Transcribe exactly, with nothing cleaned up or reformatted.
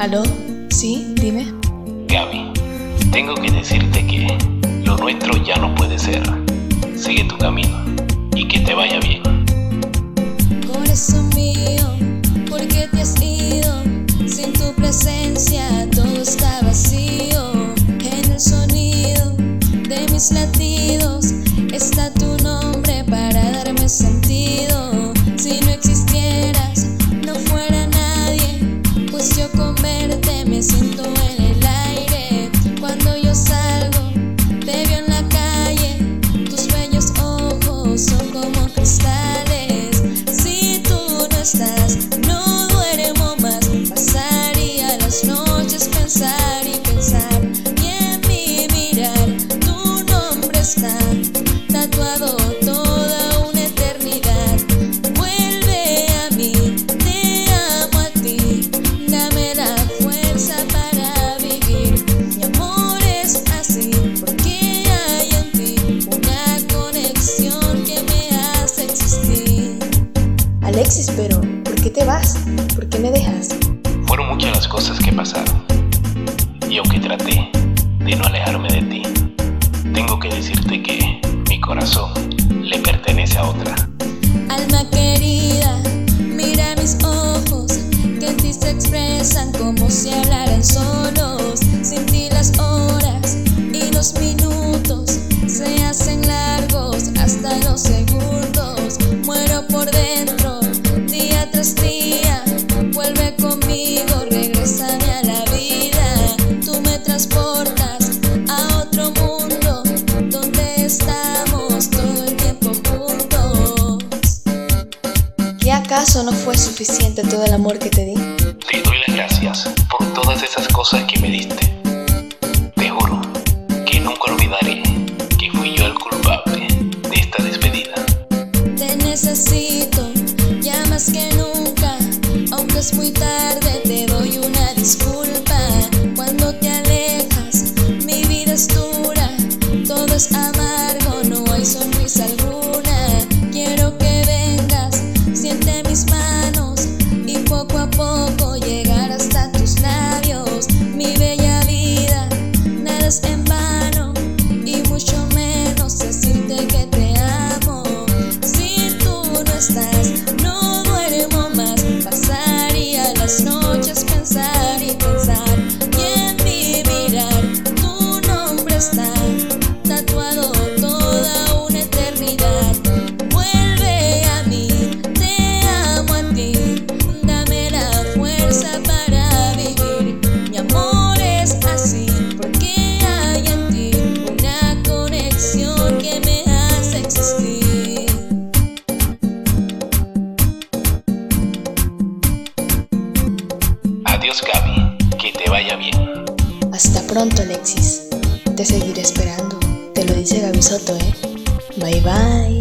¿Aló? ¿Sí? Dime. Gaby, tengo que decirte que lo nuestro ya no puede ser. Sigue tu camino y que te vaya bien. Corazón mío, ¿por qué te has ido? Sin tu presencia todo está vacío. En el sonido de mis latidos está tu nombre para darme sentido. Si no existieras, no fuera nadie, pues yo con verte me siento en el aire. Cuando yo salgo, te veo en la calle, tus bellos ojos son como cristales. Si tú no estás, no duermo más, pasaría las noches pensar y pensar, y en mi mirar tu nombre está tatuado toda una eternidad. Vuelve a mí, te amo a ti, dame la fuerza para vivir. Mi amor es así, porque hay en ti una conexión que me hace existir. Alexis, pero ¿por qué te vas? ¿Por qué me dejas? Fueron muchas las cosas que pasaron, y aunque traté de no alejarme de ti, tengo que decirte que mi corazón le pertenece a otra. Alma querida, mira mis ojos, que en ti se expresan como si hablaran solos. Sin ti las horas y los minutos se hacen largos, hasta los segundos. Muero por dentro, día tras día. Vuelve conmigo, regrésame a la vida. Tú me transportas a otro mundo, donde estamos todo el tiempo juntos. ¿Qué acaso no fue suficiente todo el amor que te di? Te doy las gracias por todas esas cosas que me diste. Te juro que nunca olvidaré que fui yo el culpable de esta despedida. Te necesito, ya más que nunca, aunque es muy tarde, te doy una disculpa. Cuando te alejas, mi vida es dura, todo es amargo, no hay sonrisa alguna. Quiero que vengas, siente mis manos y poco a poco llegar hasta tus labios. Mi bella vida, nada es en vano, y mucho menos decirte que te amo. Si tú no estás, no duermo más, pasaría las noches pensar y pensar, y en mi mirar tu nombre está tatuado toda una eternidad. Vuelve a mí, te amo a ti, dame la fuerza para vivir. Mi amor es así, porque hay en ti una conexión que me hace existir. Adiós, Gaby, que te vaya bien. Hasta pronto, Alexis. Te seguiré esperando. Te lo dice Gaby Soto, ¿eh? Bye bye.